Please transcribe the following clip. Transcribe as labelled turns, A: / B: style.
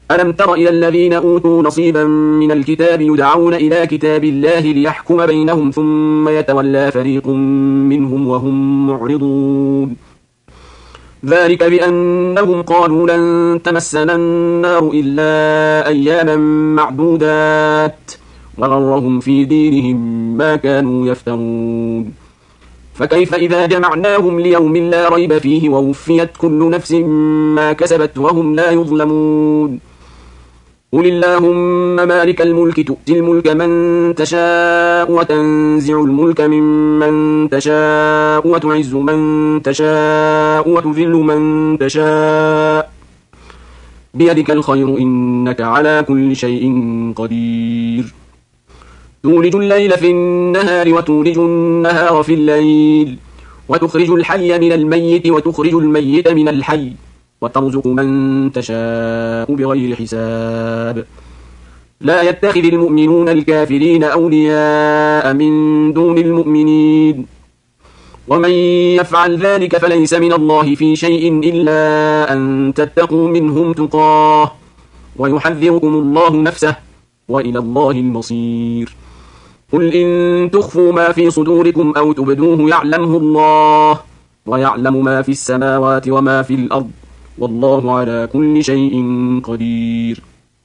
A: ألم تر إلى الذين أوتوا نصيبا من الكتاب يدعون إلى كتاب الله ليحكم بينهم ثم يتولى فريق منهم وهم معرضون ذلك بأنهم قالوا لن تمسنا النار إلا أياما معدودات وغرهم في دينهم ما كانوا يفترون فكيف إذا جمعناهم ليوم لا ريب فيه ووفيت كل نفس ما كسبت وهم لا يظلمون قل اللهم مالك الملك تؤتي الملك من تشاء وتنزع الملك ممن تشاء وتعز من تشاء وتذل من تشاء بيدك الخير إنك على كل شيء قدير تولج الليل في النهار وتولج النهار في الليل وتخرج الحي من الميت وتخرج الميت من الحي وترزق من تشاء بغير حساب لا يتخذ المؤمنون الكافرين أولياء من دون المؤمنين ومن يفعل ذلك فليس من الله في شيء إلا أن تتقوا منهم تقاه ويحذركم الله نفسه وإلى الله المصير قل إن تخفوا ما في صدوركم أو تبدوه يعلمه الله ويعلم ما في السماوات وما في الأرض والله على كل شيء قدير